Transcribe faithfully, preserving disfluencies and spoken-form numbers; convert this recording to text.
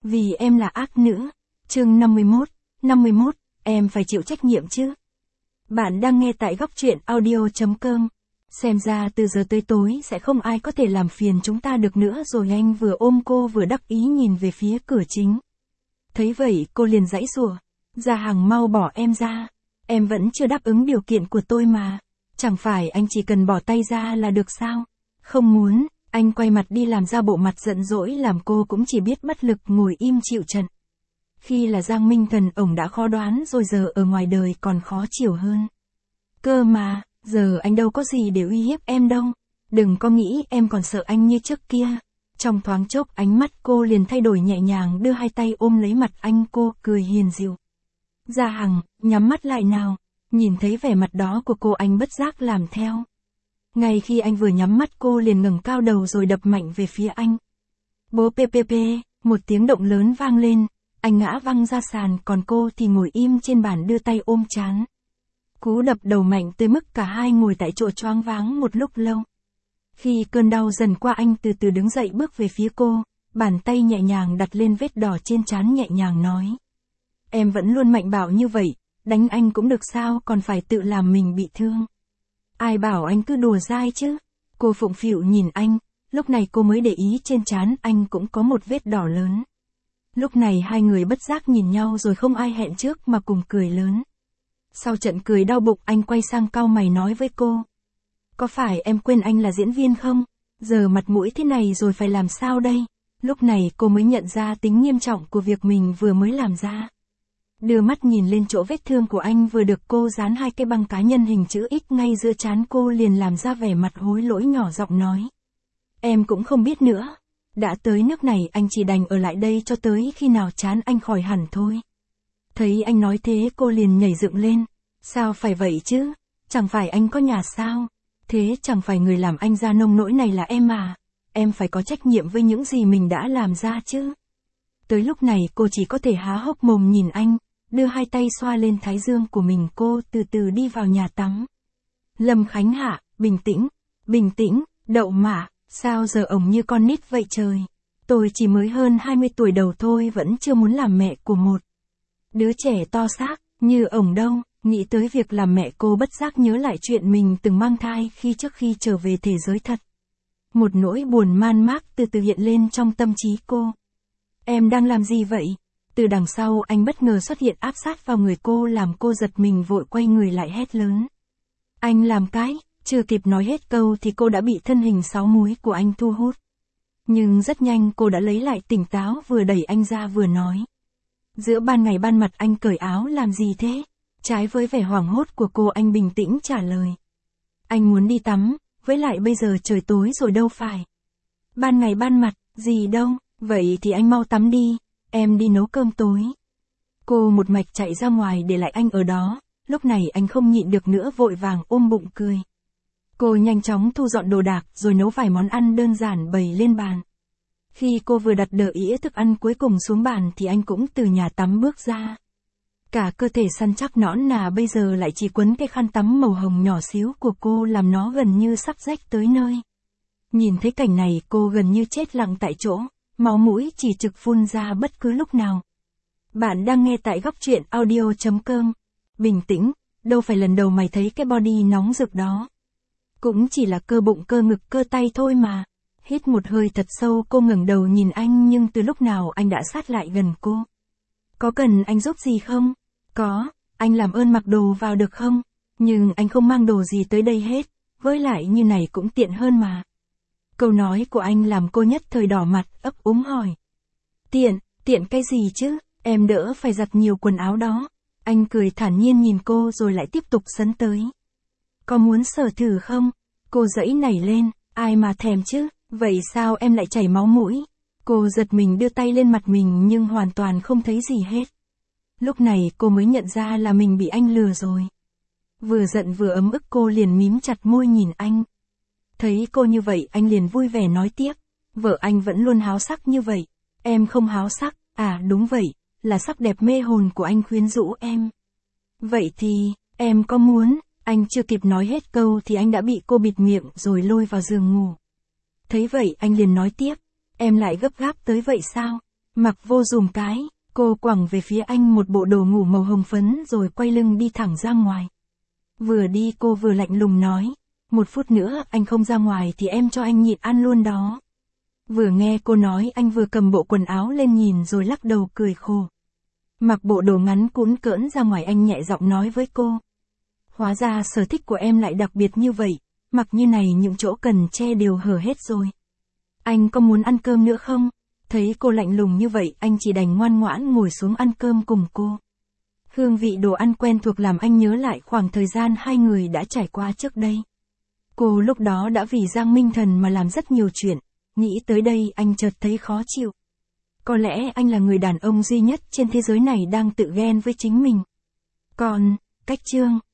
Vì em là ác nữ. Chương năm mươi mốt, năm mươi mốt, em phải chịu trách nhiệm chứ. Bạn đang nghe tại góc truyện audio.com. Xem ra từ giờ tới tối sẽ không ai có thể làm phiền chúng ta được nữa rồi. Anh vừa ôm cô vừa đắc ý nhìn về phía cửa chính. Thấy vậy cô liền giãy giụa. Gia Hằng, mau bỏ em ra. Em vẫn chưa đáp ứng điều kiện của tôi mà. Chẳng phải anh chỉ cần bỏ tay ra là được sao? Không muốn. Anh quay mặt đi làm ra bộ mặt giận dỗi làm cô cũng chỉ biết bất lực ngồi im chịu trận. Khi là Giang Minh Thần ổng đã khó đoán rồi, giờ ở ngoài đời còn khó chịu hơn. Cơ mà, giờ anh đâu có gì để uy hiếp em đâu. Đừng có nghĩ em còn sợ anh như trước kia. Trong thoáng chốc ánh mắt cô liền thay đổi nhẹ nhàng, đưa hai tay ôm lấy mặt anh, cô cười hiền dịu. Gia Hằng, nhắm mắt lại nào. Nhìn thấy vẻ mặt đó của cô anh bất giác làm theo. Ngay khi anh vừa nhắm mắt cô liền ngẩng cao đầu rồi đập mạnh về phía anh. Bố ppp, một tiếng động lớn vang lên, anh ngã văng ra sàn, còn cô thì ngồi im trên bàn đưa tay ôm trán. Cú đập đầu mạnh tới mức cả hai ngồi tại chỗ choáng váng một lúc lâu. Khi cơn đau dần qua anh từ từ đứng dậy bước về phía cô, bàn tay nhẹ nhàng đặt lên vết đỏ trên trán nhẹ nhàng nói. Em vẫn luôn mạnh bạo như vậy, đánh anh cũng được sao còn phải tự làm mình bị thương. Ai bảo anh cứ đùa dai chứ. Cô phụng phịu nhìn anh, lúc này cô mới để ý trên trán anh cũng có một vết đỏ lớn. Lúc này hai người bất giác nhìn nhau rồi không ai hẹn trước mà cùng cười lớn. Sau trận cười đau bụng anh quay sang cau mày nói với cô. Có phải em quên anh là diễn viên không? Giờ mặt mũi thế này rồi phải làm sao đây? Lúc này cô mới nhận ra tính nghiêm trọng của việc mình vừa mới làm ra. Đưa mắt nhìn lên chỗ vết thương của anh vừa được cô dán hai cái băng cá nhân hình chữ X ngay giữa trán, cô liền làm ra vẻ mặt hối lỗi nhỏ giọng nói. Em cũng không biết nữa. Đã tới nước này anh chỉ đành ở lại đây cho tới khi nào chán anh khỏi hẳn thôi. Thấy anh nói thế cô liền nhảy dựng lên. Sao phải vậy chứ? Chẳng phải anh có nhà sao? Thế chẳng phải người làm anh ra nông nỗi này là em à? Em phải có trách nhiệm với những gì mình đã làm ra chứ. Tới lúc này cô chỉ có thể há hốc mồm nhìn anh. Đưa hai tay xoa lên thái dương của mình, cô từ từ đi vào nhà tắm. Lâm Khánh Hạ, bình tĩnh, bình tĩnh, đậu mả, sao giờ ổng như con nít vậy trời. Tôi chỉ mới hơn hai mươi tuổi đầu thôi, vẫn chưa muốn làm mẹ của một đứa trẻ to xác như ổng đâu. Nghĩ tới việc làm mẹ cô bất giác nhớ lại chuyện mình từng mang thai khi trước khi trở về thế giới thật. Một nỗi buồn man mác từ từ hiện lên trong tâm trí cô. Em đang làm gì vậy? Từ đằng sau anh bất ngờ xuất hiện áp sát vào người cô làm cô giật mình vội quay người lại hét lớn. Anh làm cái, chưa kịp nói hết câu thì cô đã bị thân hình sáu múi của anh thu hút. Nhưng rất nhanh cô đã lấy lại tỉnh táo, vừa đẩy anh ra vừa nói. Giữa ban ngày ban mặt anh cởi áo làm gì thế? Trái với vẻ hoảng hốt của cô anh bình tĩnh trả lời. Anh muốn đi tắm, với lại bây giờ trời tối rồi đâu phải. Ban ngày ban mặt, gì đâu, vậy thì anh mau tắm đi. Em đi nấu cơm tối. Cô một mạch chạy ra ngoài để lại anh ở đó, lúc này anh không nhịn được nữa vội vàng ôm bụng cười. Cô nhanh chóng thu dọn đồ đạc rồi nấu vài món ăn đơn giản bày lên bàn. Khi cô vừa đặt đỡ ĩa thức ăn cuối cùng xuống bàn thì anh cũng từ nhà tắm bước ra. Cả cơ thể săn chắc nõn nà bây giờ lại chỉ quấn cái khăn tắm màu hồng nhỏ xíu của cô làm nó gần như sắp rách tới nơi. Nhìn thấy cảnh này cô gần như chết lặng tại chỗ. Máu mũi chỉ trực phun ra bất cứ lúc nào. Bạn đang nghe tại góc truyện audio.com. Bình tĩnh, đâu phải lần đầu mày thấy cái body nóng rực đó. Cũng chỉ là cơ bụng cơ ngực cơ tay thôi mà. Hít một hơi thật sâu cô ngẩng đầu nhìn anh, nhưng từ lúc nào anh đã sát lại gần cô. Có cần anh giúp gì không? Có, anh làm ơn mặc đồ vào được không? Nhưng anh không mang đồ gì tới đây hết, với lại như này cũng tiện hơn mà. Câu nói của anh làm cô nhất thời đỏ mặt, ấp úng hỏi. Tiện, tiện cái gì chứ, em đỡ phải giặt nhiều quần áo đó. Anh cười thản nhiên nhìn cô rồi lại tiếp tục sấn tới. Có muốn sờ thử không? Cô giãy nảy lên, ai mà thèm chứ, vậy sao em lại chảy máu mũi? Cô giật mình đưa tay lên mặt mình nhưng hoàn toàn không thấy gì hết. Lúc này cô mới nhận ra là mình bị anh lừa rồi. Vừa giận vừa ấm ức cô liền mím chặt môi nhìn anh. Thấy cô như vậy anh liền vui vẻ nói tiếp. Vợ anh vẫn luôn háo sắc như vậy. Em không háo sắc, à đúng vậy, là sắc đẹp mê hồn của anh khuyến rũ em. Vậy thì, em có muốn, anh chưa kịp nói hết câu thì anh đã bị cô bịt miệng rồi lôi vào giường ngủ. Thấy vậy anh liền nói tiếp, em lại gấp gáp tới vậy sao? Mặc Vô dùm cái, cô quẳng về phía anh một bộ đồ ngủ màu hồng phấn rồi quay lưng đi thẳng ra ngoài. Vừa đi cô vừa lạnh lùng nói, một phút nữa anh không ra ngoài thì em cho anh nhịn ăn luôn đó. Vừa nghe cô nói anh vừa cầm bộ quần áo lên nhìn rồi lắc đầu cười khổ. Mặc bộ đồ ngắn cũn cỡn ra ngoài anh nhẹ giọng nói với cô. Hóa ra sở thích của em lại đặc biệt như vậy, mặc như này những chỗ cần che đều hở hết rồi. Anh có muốn ăn cơm nữa không? Thấy cô lạnh lùng như vậy anh chỉ đành ngoan ngoãn ngồi xuống ăn cơm cùng cô. Hương vị đồ ăn quen thuộc làm anh nhớ lại khoảng thời gian hai người đã trải qua trước đây. Cô lúc đó đã vì Giang Minh Thần mà làm rất nhiều chuyện, nghĩ tới đây anh chợt thấy khó chịu. Có lẽ anh là người đàn ông duy nhất trên thế giới này đang tự ghen với chính mình. Còn, cách Trương,